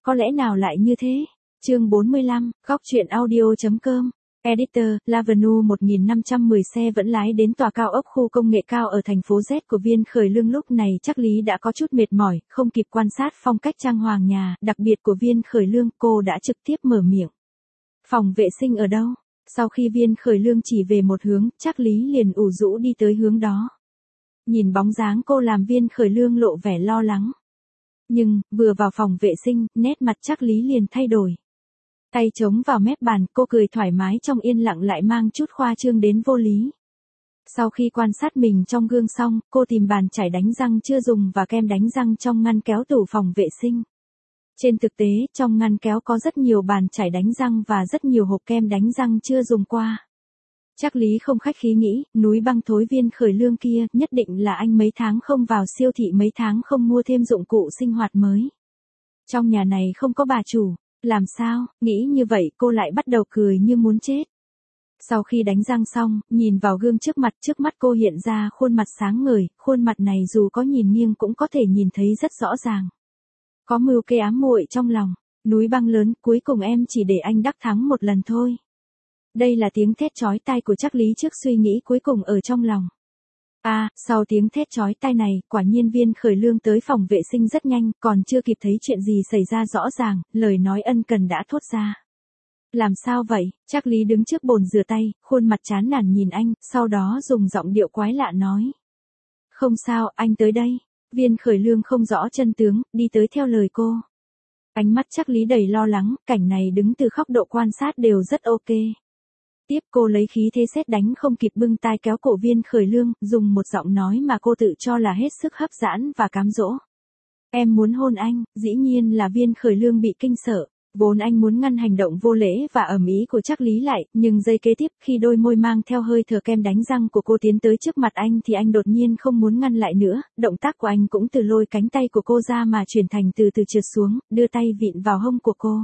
có lẽ nào lại như thế? Chương 45, góc truyện audio.com. Editor, Lavenu 1510 xe vẫn lái đến tòa cao ốc khu công nghệ cao ở thành phố Z của Viên Khởi Lương. Lúc này Trác Lý đã có chút mệt mỏi, không kịp quan sát phong cách trang hoàng nhà đặc biệt của Viên Khởi Lương, cô đã trực tiếp mở miệng. Phòng vệ sinh ở đâu? Sau khi Viên Khởi Lương chỉ về một hướng, Trác Lý liền ủ rũ đi tới hướng đó. Nhìn bóng dáng cô làm Viên Khởi Lương lộ vẻ lo lắng. Nhưng, vừa vào phòng vệ sinh, nét mặt Trác Lý liền thay đổi. Tay chống vào mép bàn, cô cười thoải mái trong yên lặng lại mang chút khoa trương đến vô lý. Sau khi quan sát mình trong gương xong, cô tìm bàn chải đánh răng chưa dùng và kem đánh răng trong ngăn kéo tủ phòng vệ sinh. Trên thực tế, trong ngăn kéo có rất nhiều bàn chải đánh răng và rất nhiều hộp kem đánh răng chưa dùng qua. Trác Lý không khách khí nghĩ, núi băng thối Viên Khởi Lương kia, nhất định là anh mấy tháng không vào siêu thị, mấy tháng không mua thêm dụng cụ sinh hoạt mới. Trong nhà này không có bà chủ. Làm sao, nghĩ như vậy cô lại bắt đầu cười như muốn chết. Sau khi đánh răng xong, nhìn vào gương trước mắt cô hiện ra khuôn mặt sáng ngời, khuôn mặt này dù có nhìn nghiêng cũng có thể nhìn thấy rất rõ ràng. Có mưu kê ám muội trong lòng, núi băng lớn, cuối cùng em chỉ để anh đắc thắng một lần thôi. Đây là tiếng thét chói tai của Trác Lý trước suy nghĩ cuối cùng ở trong lòng. Sau tiếng thét chói tai này, quả nhiên Viên Khởi Lương tới phòng vệ sinh rất nhanh, còn chưa kịp thấy chuyện gì xảy ra rõ ràng, lời nói ân cần đã thốt ra. Làm sao vậy? Trác Lý đứng trước bồn rửa tay, khuôn mặt chán nản nhìn anh, sau đó dùng giọng điệu quái lạ nói. Không sao, anh tới đây. Viên Khởi Lương không rõ chân tướng, đi tới theo lời cô. Ánh mắt Trác Lý đầy lo lắng, cảnh này đứng từ góc độ quan sát đều rất ok. Tiếp cô lấy khí thế sét đánh không kịp bưng tai kéo cổ Viên Khởi Lương, dùng một giọng nói mà cô tự cho là hết sức hấp dẫn và cám dỗ. Em muốn hôn anh, dĩ nhiên là Viên Khởi Lương bị kinh sợ. Vốn anh muốn ngăn hành động vô lễ và ầm ĩ của Trác Lý lại, nhưng giây kế tiếp khi đôi môi mang theo hơi thở kem đánh răng của cô tiến tới trước mặt anh thì anh đột nhiên không muốn ngăn lại nữa, động tác của anh cũng từ lôi cánh tay của cô ra mà chuyển thành từ từ trượt xuống, đưa tay vịn vào hông của cô.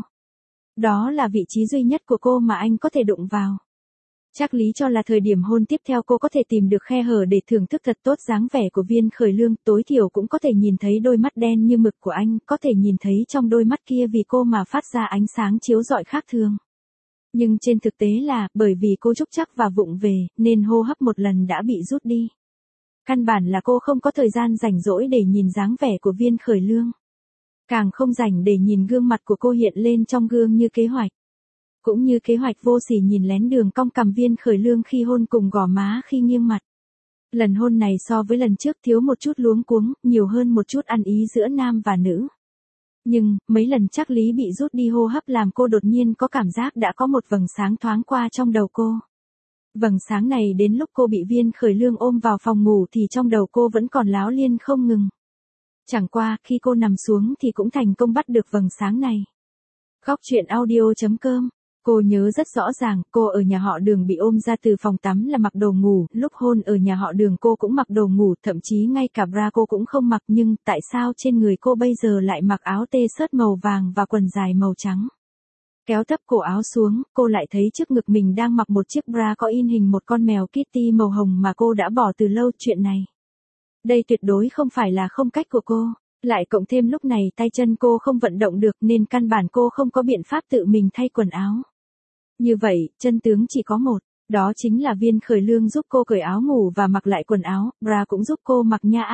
Đó là vị trí duy nhất của cô mà anh có thể đụng vào. Trác Lý cho là thời điểm hôn tiếp theo cô có thể tìm được khe hở để thưởng thức thật tốt dáng vẻ của Viên Khởi Lương, tối thiểu cũng có thể nhìn thấy đôi mắt đen như mực của anh, có thể nhìn thấy trong đôi mắt kia vì cô mà phát ra ánh sáng chiếu rọi khác thường. Nhưng trên thực tế là, bởi vì cô trúc trắc và vụng về, nên hô hấp một lần đã bị rút đi. Căn bản là cô không có thời gian rảnh rỗi để nhìn dáng vẻ của Viên Khởi Lương. Càng không rảnh để nhìn gương mặt của cô hiện lên trong gương như kế hoạch. Cũng như kế hoạch vô sỉ nhìn lén đường cong cằm Viên Khởi Lương khi hôn cùng gò má khi nghiêng mặt. Lần hôn này so với lần trước thiếu một chút luống cuống, nhiều hơn một chút ăn ý giữa nam và nữ. Nhưng, mấy lần Trác Lý bị rút đi hô hấp làm cô đột nhiên có cảm giác đã có một vầng sáng thoáng qua trong đầu cô. Vầng sáng này đến lúc cô bị Viên Khởi Lương ôm vào phòng ngủ thì trong đầu cô vẫn còn láo liên không ngừng. Chẳng qua, khi cô nằm xuống thì cũng thành công bắt được vầng sáng này. Góc truyện audio.com. Cô nhớ rất rõ ràng, cô ở nhà họ Đường bị ôm ra từ phòng tắm là mặc đồ ngủ, lúc hôn ở nhà họ Đường cô cũng mặc đồ ngủ, thậm chí ngay cả bra cô cũng không mặc, nhưng tại sao trên người cô bây giờ lại mặc áo t-shirt màu vàng và quần dài màu trắng? Kéo thấp cổ áo xuống, cô lại thấy trước ngực mình đang mặc một chiếc bra có in hình một con mèo Kitty màu hồng mà cô đã bỏ từ lâu. Chuyện này, đây tuyệt đối không phải là không cách của cô. Lại cộng thêm lúc này tay chân cô không vận động được nên căn bản cô không có biện pháp tự mình thay quần áo. Như vậy, chân tướng chỉ có một, đó chính là Viên Khởi Lương giúp cô cởi áo ngủ và mặc lại quần áo, bra cũng giúp cô mặc nha.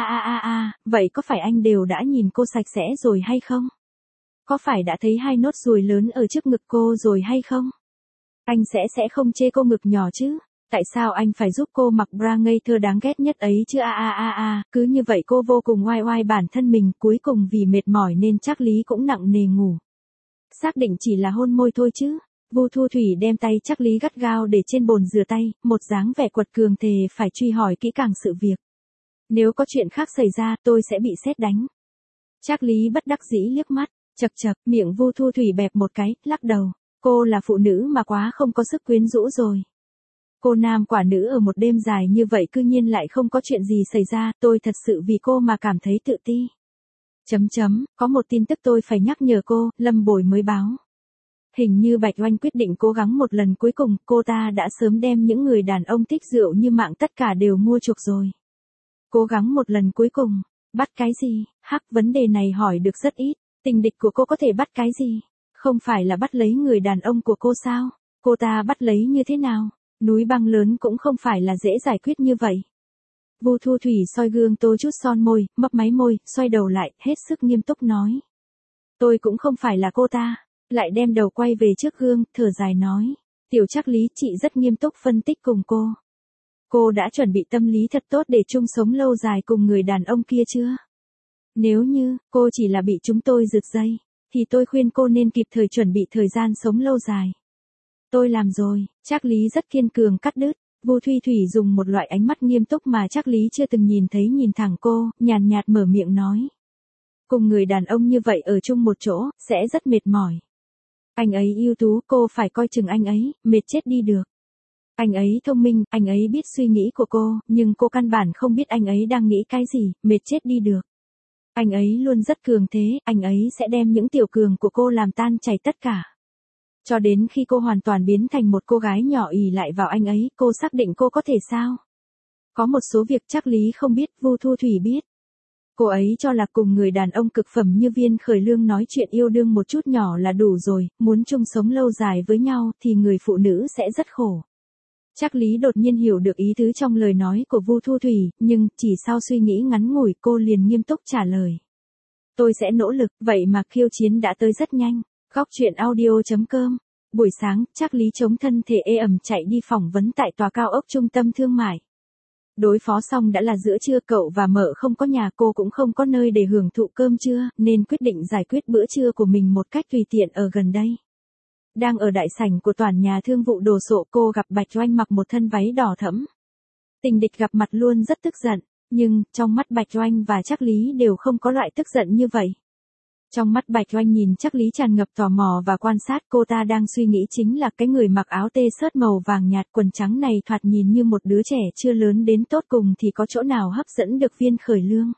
Vậy có phải anh đều đã nhìn cô sạch sẽ rồi hay không? Có phải đã thấy hai nốt ruồi lớn ở trước ngực cô rồi hay không? Anh sẽ không chê cô ngực nhỏ chứ? Tại sao anh phải giúp cô mặc bra ngây thơ đáng ghét nhất ấy chứ? Cứ như vậy cô vô cùng oai bản thân mình, cuối cùng vì mệt mỏi nên Trác Lý cũng nặng nề ngủ. Xác định chỉ là hôn môi thôi chứ? Vu Thu Thủy đem tay Trác Lý gắt gao để trên bồn rửa tay, một dáng vẻ quật cường thề phải truy hỏi kỹ càng sự việc. Nếu có chuyện khác xảy ra, tôi sẽ bị sét đánh. Trác Lý bất đắc dĩ liếc mắt, chậc chậc, miệng Vu Thu Thủy bẹp một cái, lắc đầu. Cô là phụ nữ mà quá không có sức quyến rũ rồi. Cô nam quả nữ ở một đêm dài như vậy cư nhiên lại không có chuyện gì xảy ra, tôi thật sự vì cô mà cảm thấy tự ti. Có một tin tức tôi phải nhắc nhở cô, Lâm Bồi mới báo. Hình như Bạch Oanh quyết định cố gắng một lần cuối cùng, cô ta đã sớm đem những người đàn ông thích rượu như mạng tất cả đều mua chuộc rồi. Cố gắng một lần cuối cùng, bắt cái gì? Vấn đề này hỏi được rất ít. Tình địch của cô có thể bắt cái gì? Không phải là bắt lấy người đàn ông của cô sao? Cô ta bắt lấy như thế nào? Núi băng lớn cũng không phải là dễ giải quyết như vậy. Vu Thu Thủy soi gương tô chút son môi, mấp máy môi, xoay đầu lại, hết sức nghiêm túc nói. Tôi cũng không phải là cô ta. Lại đem đầu quay về trước gương, thở dài nói. Tiểu Trác Lý, chị rất nghiêm túc phân tích cùng cô. Cô đã chuẩn bị tâm lý thật tốt để chung sống lâu dài cùng người đàn ông kia chưa? Nếu như, cô chỉ là bị chúng tôi giật dây, thì tôi khuyên cô nên kịp thời chuẩn bị thời gian sống lâu dài. Tôi làm rồi, Trác Lý rất kiên cường cắt đứt. Vu Thuy Thủy dùng một loại ánh mắt nghiêm túc mà Trác Lý chưa từng nhìn thấy nhìn thẳng cô, nhàn nhạt mở miệng nói. Cùng người đàn ông như vậy ở chung một chỗ, sẽ rất mệt mỏi. Anh ấy ưu tú, cô phải coi chừng anh ấy, mệt chết đi được. Anh ấy thông minh, anh ấy biết suy nghĩ của cô, nhưng cô căn bản không biết anh ấy đang nghĩ cái gì, mệt chết đi được. Anh ấy luôn rất cường thế, anh ấy sẽ đem những tiểu cường của cô làm tan chảy tất cả. Cho đến khi cô hoàn toàn biến thành một cô gái nhỏ ỷ lại vào anh ấy, cô xác định cô có thể sao? Có một số việc Trác Lý không biết, Vu Thu Thủy biết. Cô ấy cho là cùng người đàn ông cực phẩm như Viên Khởi Lương nói chuyện yêu đương một chút nhỏ là đủ rồi, muốn chung sống lâu dài với nhau thì người phụ nữ sẽ rất khổ. Trác Lý đột nhiên hiểu được ý tứ trong lời nói của Vu Thu Thủy, nhưng chỉ sau suy nghĩ ngắn ngủi cô liền nghiêm túc trả lời. Tôi sẽ nỗ lực, vậy mà khiêu chiến đã tới rất nhanh. Góc truyện audio.com. Buổi sáng, Trác Lý chống thân thể ê ẩm chạy đi phỏng vấn tại tòa cao ốc trung tâm thương mại. Đối phó xong đã là giữa trưa, cậu và mợ không có nhà, cô cũng không có nơi để hưởng thụ cơm trưa, nên quyết định giải quyết bữa trưa của mình một cách tùy tiện ở gần đây. Đang ở đại sảnh của tòa nhà thương vụ đồ sộ, cô gặp Bạch Oanh mặc một thân váy đỏ thẫm. Tình địch gặp mặt luôn rất tức giận, nhưng trong mắt Bạch Oanh và Trác Lý đều không có loại tức giận như vậy. Trong mắt Bạch Oanh nhìn Trác Lý tràn ngập tò mò và quan sát, cô ta đang suy nghĩ chính là cái người mặc áo t-shirt màu vàng nhạt quần trắng này thoạt nhìn như một đứa trẻ chưa lớn đến tột cùng thì có chỗ nào hấp dẫn được Viên Khởi Lương.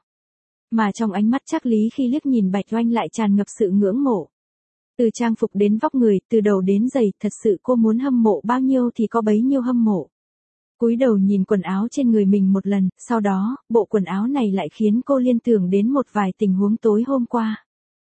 Mà trong ánh mắt Trác Lý khi liếc nhìn Bạch Oanh lại tràn ngập sự ngưỡng mộ. Từ trang phục đến vóc người, từ đầu đến giày, thật sự cô muốn hâm mộ bao nhiêu thì có bấy nhiêu hâm mộ. Cúi đầu nhìn quần áo trên người mình một lần, sau đó, bộ quần áo này lại khiến cô liên tưởng đến một vài tình huống tối hôm qua.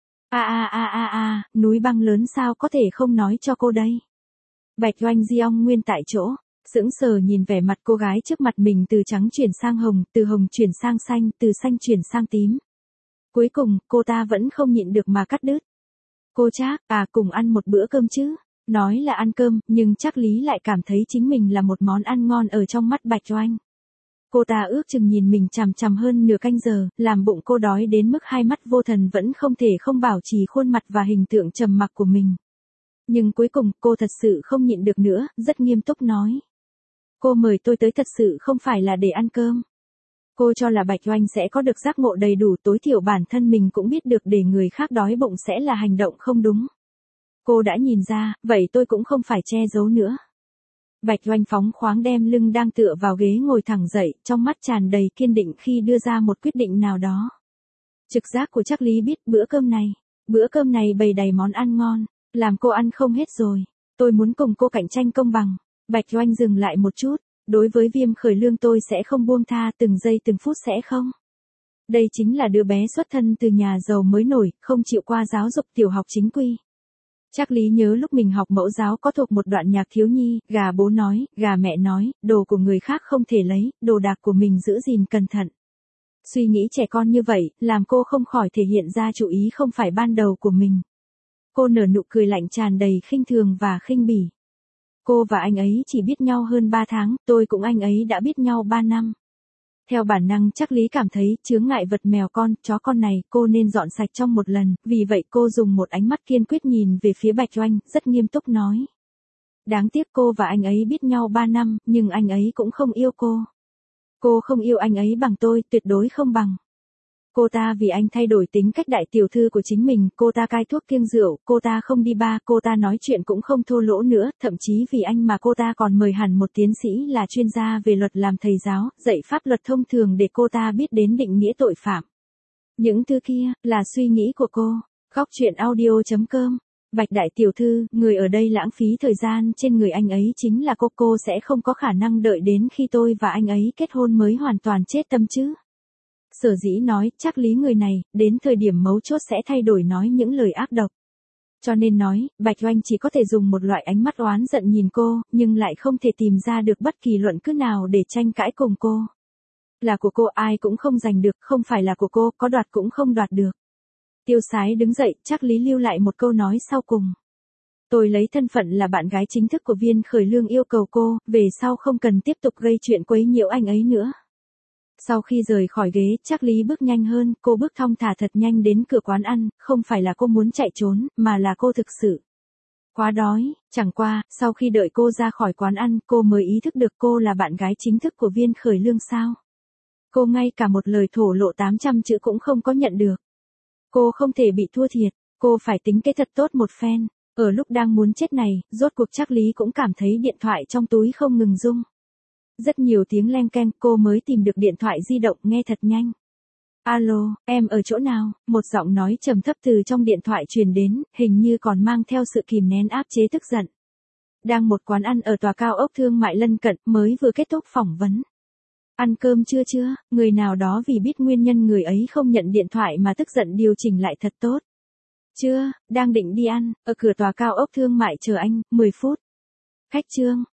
Núi băng lớn sao có thể không nói cho cô đây. Bạch Oanh Diong nguyên tại chỗ, sững sờ nhìn vẻ mặt cô gái trước mặt mình từ trắng chuyển sang hồng, từ hồng chuyển sang xanh, từ xanh chuyển sang tím. Cuối cùng, cô ta vẫn không nhịn được mà cắt đứt. Cô Trác, cùng ăn một bữa cơm chứ. Nói là ăn cơm, nhưng Trác Lý lại cảm thấy chính mình là một món ăn ngon ở trong mắt Bạch Oanh. Cô ta ước chừng nhìn mình chằm chằm hơn nửa canh giờ, làm bụng cô đói đến mức hai mắt vô thần vẫn không thể không bảo trì khuôn mặt và hình tượng trầm mặc của mình. Nhưng cuối cùng, cô thật sự không nhịn được nữa, rất nghiêm túc nói. Cô mời tôi tới thật sự không phải là để ăn cơm. Cô cho là Bạch Oanh sẽ có được giác ngộ đầy đủ, tối thiểu bản thân mình cũng biết được để người khác đói bụng sẽ là hành động không đúng. Cô đã nhìn ra, vậy tôi cũng không phải che giấu nữa. Bạch Oanh phóng khoáng đem lưng đang tựa vào ghế ngồi thẳng dậy, trong mắt tràn đầy kiên định khi đưa ra một quyết định nào đó. Trực giác của Trác Lý biết bữa cơm này bày đầy món ăn ngon, làm cô ăn không hết rồi. Tôi muốn cùng cô cạnh tranh công bằng. Bạch Oanh dừng lại một chút, đối với Viêm Khởi Lương tôi sẽ không buông tha từng giây từng phút sẽ không. Đây chính là đứa bé xuất thân từ nhà giàu mới nổi, không chịu qua giáo dục tiểu học chính quy. Trác Lý nhớ lúc mình học mẫu giáo có thuộc một đoạn nhạc thiếu nhi, gà bố nói, gà mẹ nói, đồ của người khác không thể lấy, đồ đạc của mình giữ gìn cẩn thận. Suy nghĩ trẻ con như vậy, làm cô không khỏi thể hiện ra chủ ý không phải ban đầu của mình. Cô nở nụ cười lạnh tràn đầy khinh thường và khinh bỉ. Cô và anh ấy chỉ biết nhau hơn 3 tháng, tôi cũng anh ấy đã biết nhau 3 năm. Theo bản năng Trác Lý cảm thấy chướng ngại vật mèo con, chó con này cô nên dọn sạch trong một lần, vì vậy cô dùng một ánh mắt kiên quyết nhìn về phía Bạch Oanh, rất nghiêm túc nói. Đáng tiếc cô và anh ấy biết nhau 3 năm, nhưng anh ấy cũng không yêu cô. Cô không yêu anh ấy bằng tôi, tuyệt đối không bằng. Cô ta vì anh thay đổi tính cách đại tiểu thư của chính mình, cô ta cai thuốc kiêng rượu, cô ta không đi bar, cô ta nói chuyện cũng không thô lỗ nữa, thậm chí vì anh mà cô ta còn mời hẳn một tiến sĩ là chuyên gia về luật làm thầy giáo, dạy pháp luật thông thường để cô ta biết đến định nghĩa tội phạm. Những thứ kia, là suy nghĩ của cô. Góc truyện audio.com. Bạch đại tiểu thư, người ở đây lãng phí thời gian trên người anh ấy chính là cô sẽ không có khả năng đợi đến khi tôi và anh ấy kết hôn mới hoàn toàn chết tâm chứ. Sở dĩ nói, chắc lý người này, đến thời điểm mấu chốt sẽ thay đổi nói những lời ác độc. Cho nên nói, Bạch Oanh chỉ có thể dùng một loại ánh mắt oán giận nhìn cô, nhưng lại không thể tìm ra được bất kỳ luận cứ nào để tranh cãi cùng cô. Là của cô ai cũng không giành được, không phải là của cô, có đoạt cũng không đoạt được. Tiêu Sái đứng dậy, chắc lý lưu lại một câu nói sau cùng. Tôi lấy thân phận là bạn gái chính thức của Viên Khởi Lương yêu cầu cô, về sau không cần tiếp tục gây chuyện quấy nhiễu anh ấy nữa. Sau khi rời khỏi ghế, chắc lý bước nhanh hơn, cô bước thong thả thật nhanh đến cửa quán ăn, không phải là cô muốn chạy trốn, mà là cô thực sự quá đói. Chẳng qua, sau khi đợi cô ra khỏi quán ăn, cô mới ý thức được cô là bạn gái chính thức của Viên Khởi Lương sao. Cô ngay cả một lời thổ lộ 800 chữ cũng không có nhận được. Cô không thể bị thua thiệt, cô phải tính kế thật tốt một phen. Ở lúc đang muốn chết này, rốt cuộc chắc lý cũng cảm thấy điện thoại trong túi không ngừng rung. Rất nhiều tiếng leng keng, cô mới tìm được điện thoại di động nghe thật nhanh. Alo, em ở chỗ nào? Một giọng nói trầm thấp từ trong điện thoại truyền đến, hình như còn mang theo sự kìm nén áp chế tức giận. Đang một quán ăn ở tòa cao ốc thương mại lân cận, mới vừa kết thúc phỏng vấn. Ăn cơm chưa? Người nào đó vì biết nguyên nhân người ấy không nhận điện thoại mà tức giận điều chỉnh lại thật tốt. Chưa, đang định đi ăn, ở cửa tòa cao ốc thương mại chờ anh, 10 phút. Khách Trương,